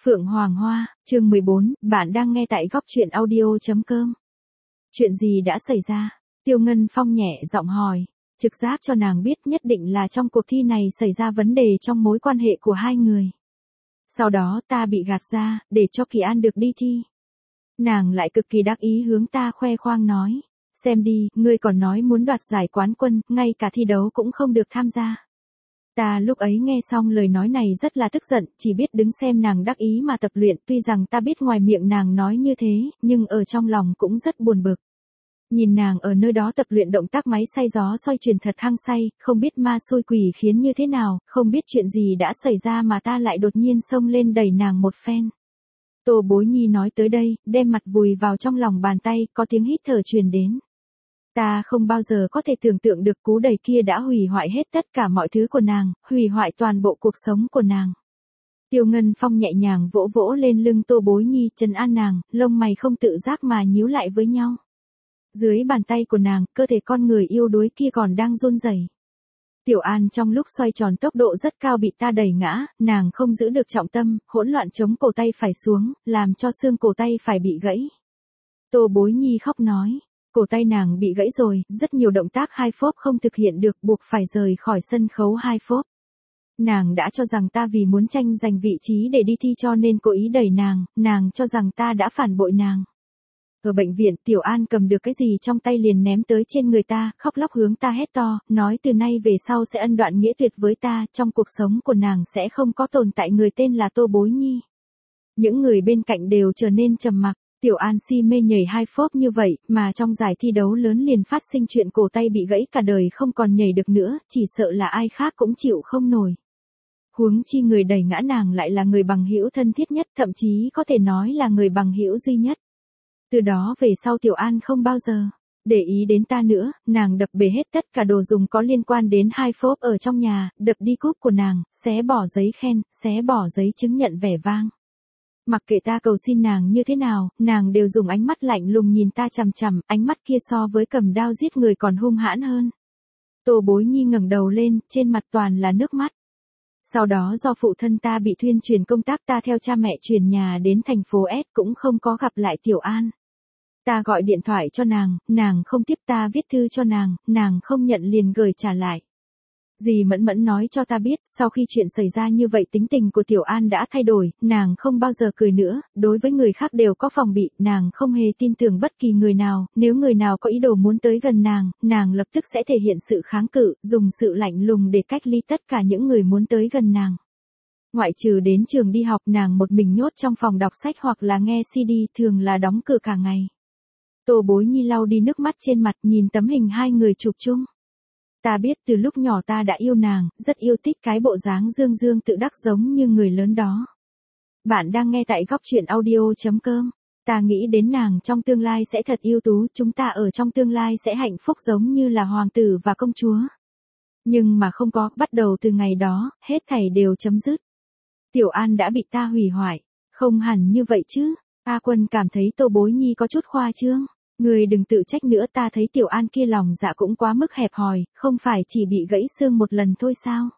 Phượng Hoàng Hoa, chương 14, bạn đang nghe tại góc truyện audio.com. Chuyện gì đã xảy ra? Tiêu Ngân Phong nhẹ giọng hỏi, trực giác cho nàng biết nhất định là trong cuộc thi này xảy ra vấn đề trong mối quan hệ của hai người. Sau đó ta bị gạt ra, để cho Kỳ An được đi thi. Nàng lại cực kỳ đắc ý hướng ta khoe khoang nói, xem đi, ngươi còn nói muốn đoạt giải quán quân, ngay cả thi đấu cũng không được tham gia. Ta lúc ấy nghe xong lời nói này rất là tức giận, chỉ biết đứng xem nàng đắc ý mà tập luyện, tuy rằng ta biết ngoài miệng nàng nói như thế, nhưng ở trong lòng cũng rất buồn bực. Nhìn nàng ở nơi đó tập luyện động tác máy xay gió xoay chuyển thật hăng say, không biết ma xui quỷ khiến như thế nào, không biết chuyện gì đã xảy ra mà ta lại đột nhiên xông lên đẩy nàng một phen. Tô Bối Nhi nói tới đây, đem mặt vùi vào trong lòng bàn tay, có tiếng hít thở truyền đến. Ta không bao giờ có thể tưởng tượng được cú đẩy kia đã hủy hoại hết tất cả mọi thứ của nàng, hủy hoại toàn bộ cuộc sống của nàng. Tiêu Ngân Phong nhẹ nhàng vỗ vỗ lên lưng Tô Bối Nhi, trấn an nàng, lông mày không tự giác mà nhíu lại với nhau. Dưới bàn tay của nàng, cơ thể con người yêu đuối kia còn đang run rẩy. Tiểu An trong lúc xoay tròn tốc độ rất cao bị ta đẩy ngã, nàng không giữ được trọng tâm, hỗn loạn chống cổ tay phải xuống, làm cho xương cổ tay phải bị gãy. Tô Bối Nhi khóc nói. Cổ tay nàng bị gãy rồi, rất nhiều động tác hai phốp không thực hiện được, buộc phải rời khỏi sân khấu hai phốp. Nàng đã cho rằng ta vì muốn tranh giành vị trí để đi thi cho nên cố ý đẩy nàng cho rằng ta đã phản bội nàng. Ở bệnh viện, Tiểu An cầm được cái gì trong tay liền ném tới trên người ta, khóc lóc hướng ta hét to, nói từ nay về sau sẽ ân đoạn nghĩa tuyệt với ta, trong cuộc sống của nàng sẽ không có tồn tại người tên là Tô Bối Nhi. Những người bên cạnh đều trở nên trầm mặc. Tiểu An si mê nhảy hai phốp như vậy, mà trong giải thi đấu lớn liền phát sinh chuyện cổ tay bị gãy cả đời không còn nhảy được nữa, chỉ sợ là ai khác cũng chịu không nổi. Huống chi người đẩy ngã nàng lại là người bằng hữu thân thiết nhất, thậm chí có thể nói là người bằng hữu duy nhất. Từ đó về sau Tiểu An không bao giờ để ý đến ta nữa, nàng đập bể hết tất cả đồ dùng có liên quan đến hai phốp ở trong nhà, đập đi cúp của nàng, xé bỏ giấy khen, xé bỏ giấy chứng nhận vẻ vang. Mặc kệ ta cầu xin nàng như thế nào, nàng đều dùng ánh mắt lạnh lùng nhìn ta chằm chằm, ánh mắt kia so với cầm đao giết người còn hung hãn hơn. Tô Bối Nhi ngẩng đầu lên, trên mặt toàn là nước mắt. Sau đó do phụ thân ta bị thuyên truyền công tác, ta theo cha mẹ chuyển nhà đến thành phố S cũng không có gặp lại Tiểu An. Ta gọi điện thoại cho nàng không tiếp, ta viết thư cho nàng không nhận liền gửi trả lại. Dì Mẫn Mẫn nói cho ta biết, sau khi chuyện xảy ra như vậy tính tình của Tiểu An đã thay đổi, nàng không bao giờ cười nữa, đối với người khác đều có phòng bị, nàng không hề tin tưởng bất kỳ người nào, nếu người nào có ý đồ muốn tới gần nàng lập tức sẽ thể hiện sự kháng cự, dùng sự lạnh lùng để cách ly tất cả những người muốn tới gần nàng. Ngoại trừ đến trường đi học, nàng một mình nhốt trong phòng đọc sách hoặc là nghe CD, thường là đóng cửa cả ngày. Tô Bối Nhi lau đi nước mắt trên mặt, nhìn tấm hình hai người chụp chung. Ta biết từ lúc nhỏ ta đã yêu nàng, rất yêu thích cái bộ dáng dương dương tự đắc giống như người lớn đó. Bạn đang nghe tại góc truyện audio.com. Ta nghĩ đến nàng trong tương lai sẽ thật ưu tú, chúng ta ở trong tương lai sẽ hạnh phúc giống như là hoàng tử và công chúa. Nhưng mà không có, bắt đầu từ ngày đó, hết thảy đều chấm dứt. Tiểu An đã bị ta hủy hoại. Không hẳn như vậy chứ. A Quân cảm thấy Tô Bối Nhi có chút khoa trương. Người đừng tự trách nữa, ta thấy Tiểu An kia lòng dạ cũng quá mức hẹp hòi, không phải chỉ bị gãy xương một lần thôi sao?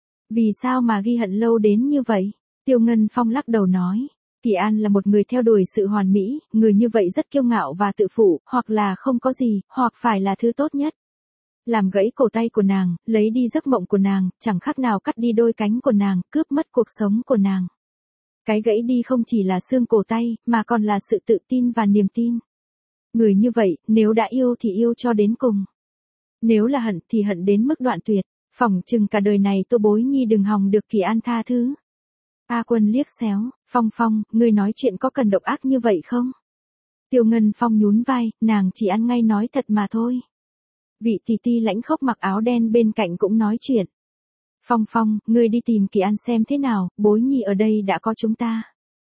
Vì sao mà ghi hận lâu đến như vậy? Tiêu Ngân Phong lắc đầu nói, Kỳ An là một người theo đuổi sự hoàn mỹ, người như vậy rất kiêu ngạo và tự phụ, hoặc là không có gì, hoặc phải là thứ tốt nhất. Làm gãy cổ tay của nàng, lấy đi giấc mộng của nàng, chẳng khác nào cắt đi đôi cánh của nàng, cướp mất cuộc sống của nàng. Cái gãy đi không chỉ là xương cổ tay, mà còn là sự tự tin và niềm tin. Người như vậy, nếu đã yêu thì yêu cho đến cùng. Nếu là hận thì hận đến mức đoạn tuyệt. Phỏng chừng cả đời này Tô Bối Nhi đừng hòng được Kỳ An tha thứ. A Quân liếc xéo, Phong, ngươi nói chuyện có cần độc ác như vậy không? Tiêu Ngân Phong nhún vai, nàng chỉ ăn ngay nói thật mà thôi. Vị tỷ ti lãnh khốc mặc áo đen bên cạnh cũng nói chuyện. Phong, ngươi đi tìm Kỳ An xem thế nào, Bối Nhi ở đây đã có chúng ta.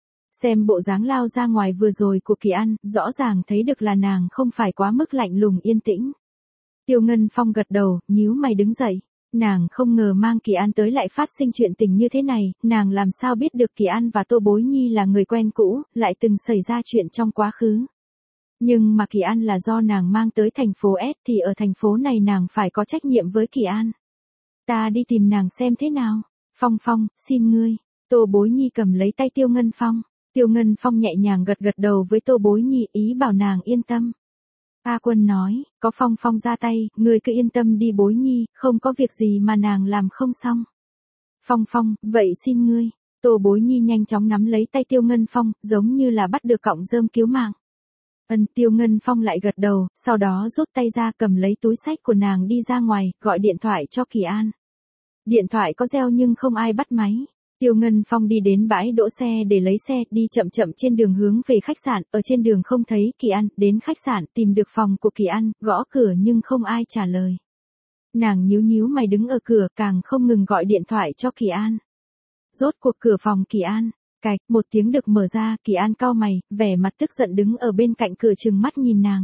Xem bộ dáng lao ra ngoài vừa rồi của Kỳ An, rõ ràng thấy được là nàng không phải quá mức lạnh lùng yên tĩnh. Tiêu Ngân Phong gật đầu, nhíu mày đứng dậy. Nàng không ngờ mang Kỳ An tới lại phát sinh chuyện tình như thế này, nàng làm sao biết được Kỳ An và Tô Bối Nhi là người quen cũ, lại từng xảy ra chuyện trong quá khứ. Nhưng mà Kỳ An là do nàng mang tới thành phố S thì ở thành phố này nàng phải có trách nhiệm với Kỳ An. Ta đi tìm nàng xem thế nào. Phong, xin ngươi. Tô Bối Nhi cầm lấy tay Tiêu Ngân Phong. Tiêu Ngân Phong nhẹ nhàng gật gật đầu với Tô Bối Nhi, ý bảo nàng yên tâm. A Quân nói, có Phong Phong ra tay, ngươi cứ yên tâm đi Bối Nhi, không có việc gì mà nàng làm không xong. Phong Phong, vậy xin ngươi. Tô Bối Nhi nhanh chóng nắm lấy tay Tiêu Ngân Phong, giống như là bắt được cọng rơm cứu mạng. Tiêu Ngân Phong lại gật đầu, sau đó rút tay ra cầm lấy túi xách của nàng đi ra ngoài, gọi điện thoại cho Kỳ An. Điện thoại có reo nhưng không ai bắt máy. Tiêu Ngân Phong đi đến bãi đỗ xe để lấy xe, đi chậm chậm trên đường hướng về khách sạn, ở trên đường không thấy Kỳ An, đến khách sạn tìm được phòng của Kỳ An, gõ cửa nhưng không ai trả lời. Nàng nhíu nhíu mày đứng ở cửa, càng không ngừng gọi điện thoại cho Kỳ An. Rốt cuộc cửa phòng Kỳ An, cạch, một tiếng được mở ra, Kỳ An cau mày, vẻ mặt tức giận đứng ở bên cạnh cửa trừng mắt nhìn nàng.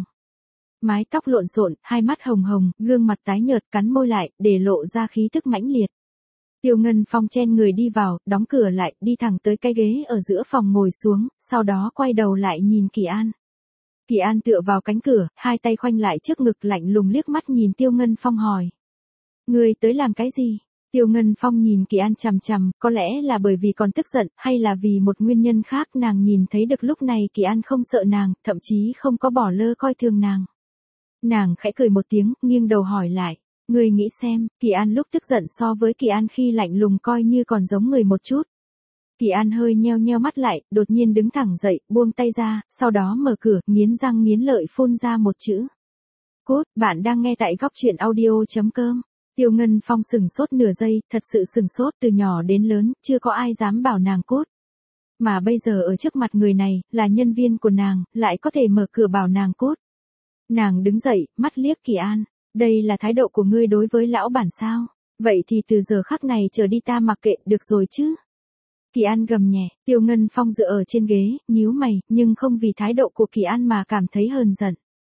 Mái tóc lộn xộn, hai mắt hồng hồng, gương mặt tái nhợt, cắn môi lại, để lộ ra khí tức mãnh liệt. Tiêu Ngân Phong chen người đi vào, đóng cửa lại, đi thẳng tới cái ghế ở giữa phòng ngồi xuống, sau đó quay đầu lại nhìn Kỳ An. Kỳ An tựa vào cánh cửa, hai tay khoanh lại trước ngực, lạnh lùng liếc mắt nhìn Tiêu Ngân Phong hỏi. Ngươi tới làm cái gì? Tiêu Ngân Phong nhìn Kỳ An chằm chằm, có lẽ là bởi vì còn tức giận, hay là vì một nguyên nhân khác, nàng nhìn thấy được lúc này Kỳ An không sợ nàng, thậm chí không có bỏ lơ coi thường nàng. Nàng khẽ cười một tiếng, nghiêng đầu hỏi lại. Ngươi nghĩ xem, Kỳ An lúc tức giận so với Kỳ An khi lạnh lùng coi như còn giống người một chút. Kỳ An hơi nheo nheo mắt lại, đột nhiên đứng thẳng dậy, buông tay ra, sau đó mở cửa, nghiến răng nghiến lợi phun ra một chữ. Cút, bạn đang nghe tại góc truyện audio.com. Tiêu Ngân Phong sừng sốt nửa giây, thật sự sừng sốt, từ nhỏ đến lớn, chưa có ai dám bảo nàng cút. Mà bây giờ ở trước mặt người này, là nhân viên của nàng, lại có thể mở cửa bảo nàng cút. Nàng đứng dậy, mắt liếc Kỳ An. Đây là thái độ của ngươi đối với lão bản sao? Vậy thì từ giờ khắc này trở đi ta mặc kệ, được rồi chứ? Kỳ An gầm nhẹ, Tiêu Ngân Phong dựa ở trên ghế, nhíu mày, nhưng không vì thái độ của Kỳ An mà cảm thấy hờn giận.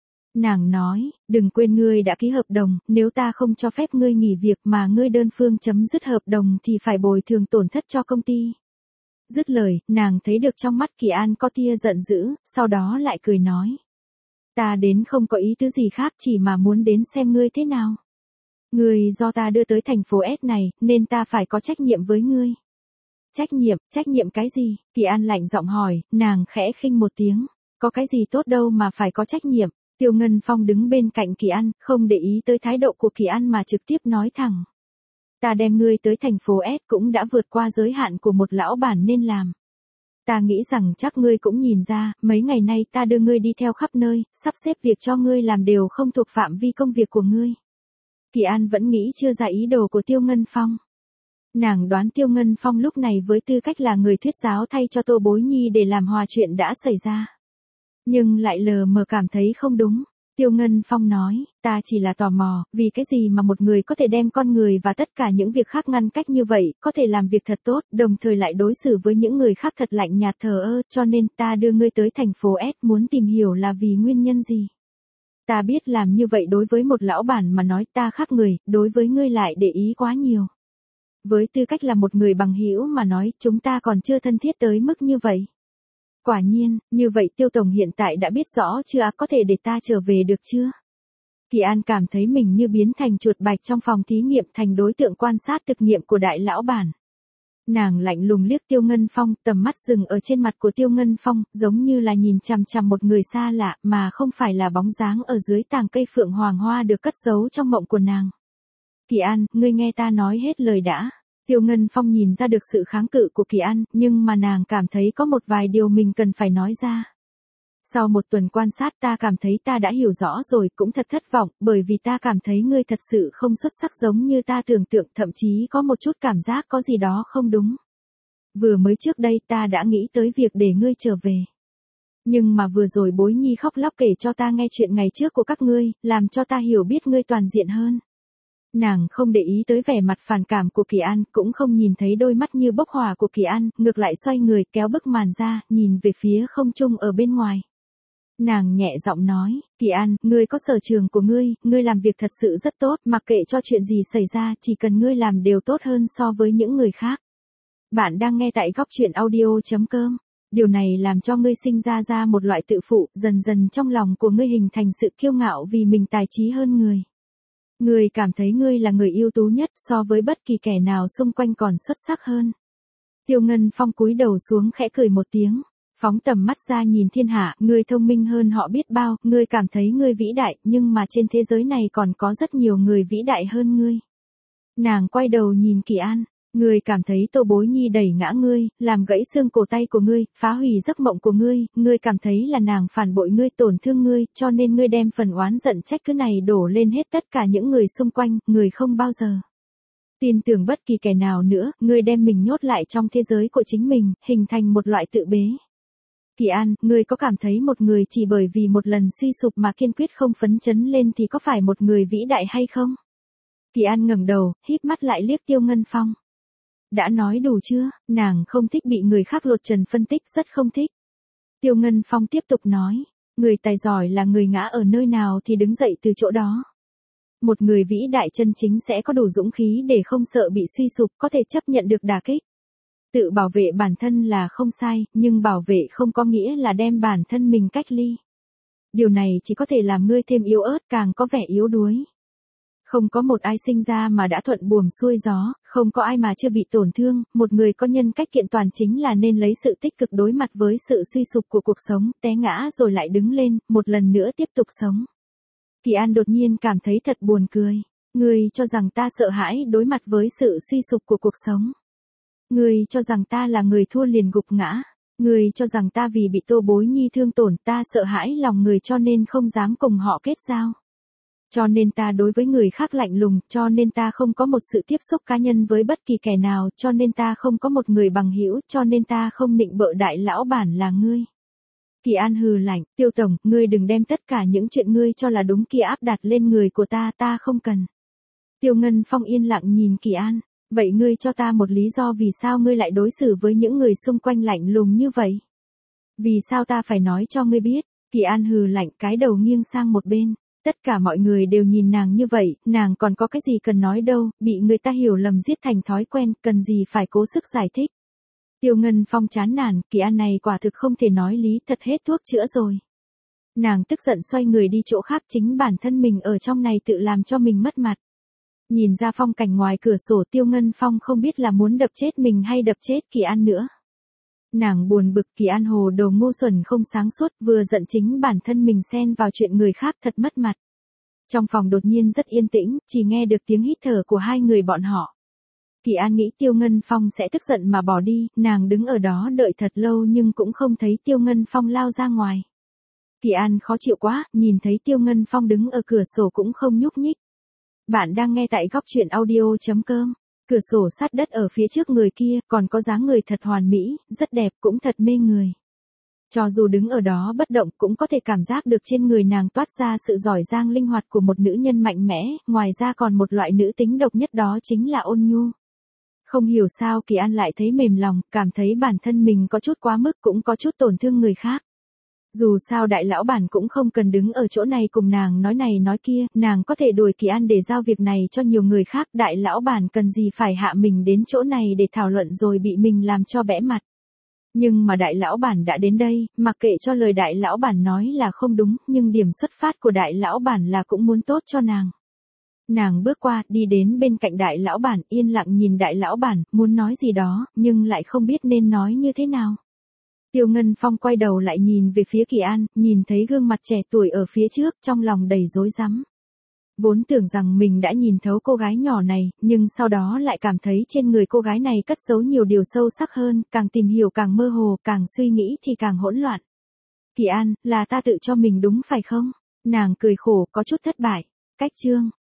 Nàng nói, đừng quên ngươi đã ký hợp đồng, nếu ta không cho phép ngươi nghỉ việc mà ngươi đơn phương chấm dứt hợp đồng thì phải bồi thường tổn thất cho công ty. Dứt lời, nàng thấy được trong mắt Kỳ An có tia giận dữ, sau đó lại cười nói. Ta đến không có ý tứ gì khác, chỉ mà muốn đến xem ngươi thế nào. Ngươi do ta đưa tới thành phố S này, nên ta phải có trách nhiệm với ngươi. Trách nhiệm cái gì? Kỳ An lạnh giọng hỏi, nàng khẽ khinh một tiếng. Có cái gì tốt đâu mà phải có trách nhiệm. Tiêu Ngân Phong đứng bên cạnh Kỳ An, không để ý tới thái độ của Kỳ An mà trực tiếp nói thẳng. Ta đem ngươi tới thành phố S cũng đã vượt qua giới hạn của một lão bản nên làm. Ta nghĩ rằng chắc ngươi cũng nhìn ra, mấy ngày nay ta đưa ngươi đi theo khắp nơi, sắp xếp việc cho ngươi làm đều không thuộc phạm vi công việc của ngươi. Kỳ An vẫn nghĩ chưa ra ý đồ của Tiêu Ngân Phong. Nàng đoán Tiêu Ngân Phong lúc này với tư cách là người thuyết giáo thay cho Tô Bối Nhi để làm hòa chuyện đã xảy ra. Nhưng lại lờ mờ cảm thấy không đúng. Tiêu Ngân Phong nói, ta chỉ là tò mò, vì cái gì mà một người có thể đem con người và tất cả những việc khác ngăn cách như vậy, có thể làm việc thật tốt, đồng thời lại đối xử với những người khác thật lạnh nhạt thờ ơ, cho nên ta đưa ngươi tới thành phố S muốn tìm hiểu là vì nguyên nhân gì. Ta biết làm như vậy đối với một lão bản mà nói ta khác người, đối với ngươi lại để ý quá nhiều. Với tư cách là một người bằng hữu mà nói, chúng ta còn chưa thân thiết tới mức như vậy. Quả nhiên, như vậy Tiêu Tổng hiện tại đã biết rõ chưa, có thể để ta trở về được chưa? Kỳ An cảm thấy mình như biến thành chuột bạch trong phòng thí nghiệm, thành đối tượng quan sát thực nghiệm của đại lão bản. Nàng lạnh lùng liếc Tiêu Ngân Phong, tầm mắt dừng ở trên mặt của Tiêu Ngân Phong, giống như là nhìn chằm chằm một người xa lạ, mà không phải là bóng dáng ở dưới tàng cây phượng hoàng hoa được cất giấu trong mộng của nàng. Kỳ An, ngươi nghe ta nói hết lời đã. Tiêu Ngân Phong nhìn ra được sự kháng cự của Kỳ An, nhưng mà nàng cảm thấy có một vài điều mình cần phải nói ra. Sau một tuần quan sát ta cảm thấy ta đã hiểu rõ rồi, cũng thật thất vọng, bởi vì ta cảm thấy ngươi thật sự không xuất sắc giống như ta tưởng tượng, thậm chí có một chút cảm giác có gì đó không đúng. Vừa mới trước đây ta đã nghĩ tới việc để ngươi trở về. Nhưng mà vừa rồi Bối Nhi khóc lóc kể cho ta nghe chuyện ngày trước của các ngươi, làm cho ta hiểu biết ngươi toàn diện hơn. Nàng không để ý tới vẻ mặt phản cảm của Kỳ An, cũng không nhìn thấy đôi mắt như bốc hỏa của Kỳ An, ngược lại xoay người kéo bức màn ra, nhìn về phía không trung ở bên ngoài. Nàng nhẹ giọng nói, Kỳ An, ngươi có sở trường của ngươi làm việc thật sự rất tốt, mặc kệ cho chuyện gì xảy ra, chỉ cần ngươi làm đều tốt hơn so với những người khác. Bạn đang nghe tại góc truyện audio.com. Điều này làm cho ngươi sinh ra một loại tự phụ, dần dần trong lòng của ngươi hình thành sự kiêu ngạo vì mình tài trí hơn người. Ngươi cảm thấy ngươi là người ưu tú nhất so với bất kỳ kẻ nào xung quanh còn xuất sắc hơn. Tiêu Ngân Phong cúi đầu xuống khẽ cười một tiếng. Phóng tầm mắt ra nhìn thiên hạ, ngươi thông minh hơn họ biết bao, ngươi cảm thấy ngươi vĩ đại, nhưng mà trên thế giới này còn có rất nhiều người vĩ đại hơn ngươi. Nàng quay đầu nhìn Kỳ An, ngươi cảm thấy Tô Bối Nhi đẩy ngã ngươi, làm gãy xương cổ tay của ngươi, phá hủy giấc mộng của ngươi cảm thấy là nàng phản bội ngươi, tổn thương ngươi, cho nên ngươi đem phần oán giận trách cứ này đổ lên hết tất cả những người xung quanh, người không bao giờ tin tưởng bất kỳ kẻ nào nữa, ngươi đem mình nhốt lại trong thế giới của chính mình, hình thành một loại tự bế. Kỳ An, ngươi có cảm thấy một người chỉ bởi vì một lần suy sụp mà kiên quyết không phấn chấn lên thì có phải một người vĩ đại hay không? Kỳ An ngẩng đầu, híp mắt lại liếc Tiêu Ngân Phong. Đã nói đủ chưa, nàng không thích bị người khác lột trần phân tích, rất không thích. Tiêu Ngân Phong tiếp tục nói, người tài giỏi là người ngã ở nơi nào thì đứng dậy từ chỗ đó. Một người vĩ đại chân chính sẽ có đủ dũng khí để không sợ bị suy sụp, có thể chấp nhận được đả kích. Tự bảo vệ bản thân là không sai, nhưng bảo vệ không có nghĩa là đem bản thân mình cách ly. Điều này chỉ có thể làm ngươi thêm yếu ớt, càng có vẻ yếu đuối. Không có một ai sinh ra mà đã thuận buồm xuôi gió, không có ai mà chưa bị tổn thương, một người có nhân cách kiện toàn chính là nên lấy sự tích cực đối mặt với sự suy sụp của cuộc sống, té ngã rồi lại đứng lên, một lần nữa tiếp tục sống. Kỳ An đột nhiên cảm thấy thật buồn cười. Ngươi cho rằng ta sợ hãi đối mặt với sự suy sụp của cuộc sống. Ngươi cho rằng ta là người thua liền gục ngã. Ngươi cho rằng ta vì bị Tô Bối Nhi thương tổn, ta sợ hãi lòng người cho nên không dám cùng họ kết giao. Cho nên ta đối với người khác lạnh lùng, cho nên ta không có một sự tiếp xúc cá nhân với bất kỳ kẻ nào, cho nên ta không có một người bằng hữu, cho nên ta không nịnh bợ đại lão bản là ngươi. Kỳ An hừ lạnh, Tiêu tổng, ngươi đừng đem tất cả những chuyện ngươi cho là đúng kia áp đặt lên người của ta không cần. Tiêu Ngân Phong yên lặng nhìn Kỳ An, vậy ngươi cho ta một lý do vì sao ngươi lại đối xử với những người xung quanh lạnh lùng như vậy? Vì sao ta phải nói cho ngươi biết? Kỳ An hừ lạnh, cái đầu nghiêng sang một bên. Tất cả mọi người đều nhìn nàng như vậy, nàng còn có cái gì cần nói đâu, bị người ta hiểu lầm giết thành thói quen, cần gì phải cố sức giải thích. Tiêu Ngân Phong chán nản, Kỳ An này quả thực không thể nói lý, thật hết thuốc chữa rồi. Nàng tức giận xoay người đi chỗ khác, chính bản thân mình ở trong này tự làm cho mình mất mặt. Nhìn ra phong cảnh ngoài cửa sổ, Tiêu Ngân Phong không biết là muốn đập chết mình hay đập chết Kỳ An nữa. Nàng buồn bực, Kỳ An hồ đồ ngu xuẩn không sáng suốt, vừa giận chính bản thân mình xen vào chuyện người khác, thật mất mặt. Trong phòng đột nhiên rất yên tĩnh, chỉ nghe được tiếng hít thở của hai người bọn họ. Kỳ An nghĩ Tiêu Ngân Phong sẽ tức giận mà bỏ đi, nàng đứng ở đó đợi thật lâu nhưng cũng không thấy Tiêu Ngân Phong lao ra ngoài. Kỳ An khó chịu quá, nhìn thấy Tiêu Ngân Phong đứng ở cửa sổ cũng không nhúc nhích. Bạn đang nghe tại góc truyện audio.com. Cửa sổ sát đất ở phía trước người kia, còn có dáng người thật hoàn mỹ, rất đẹp, cũng thật mê người. Cho dù đứng ở đó bất động cũng có thể cảm giác được trên người nàng toát ra sự giỏi giang linh hoạt của một nữ nhân mạnh mẽ, ngoài ra còn một loại nữ tính độc nhất đó chính là ôn nhu. Không hiểu sao Kỳ An lại thấy mềm lòng, cảm thấy bản thân mình có chút quá mức, cũng có chút tổn thương người khác. Dù sao đại lão bản cũng không cần đứng ở chỗ này cùng nàng nói này nói kia, nàng có thể đuổi Kỳ An để giao việc này cho nhiều người khác, đại lão bản cần gì phải hạ mình đến chỗ này để thảo luận rồi bị mình làm cho bẽ mặt. Nhưng mà đại lão bản đã đến đây, mặc kệ cho lời đại lão bản nói là không đúng, nhưng điểm xuất phát của đại lão bản là cũng muốn tốt cho nàng. Nàng bước qua, đi đến bên cạnh đại lão bản, yên lặng nhìn đại lão bản, muốn nói gì đó, nhưng lại không biết nên nói như thế nào. Tiêu Ngân Phong quay đầu lại nhìn về phía Kỳ An, nhìn thấy gương mặt trẻ tuổi ở phía trước, trong lòng đầy rối rắm. Vốn tưởng rằng mình đã nhìn thấu cô gái nhỏ này, nhưng sau đó lại cảm thấy trên người cô gái này cất giấu nhiều điều sâu sắc hơn, càng tìm hiểu càng mơ hồ, càng suy nghĩ thì càng hỗn loạn. Kỳ An, là ta tự cho mình đúng phải không? Nàng cười khổ, có chút thất bại. Cách chương.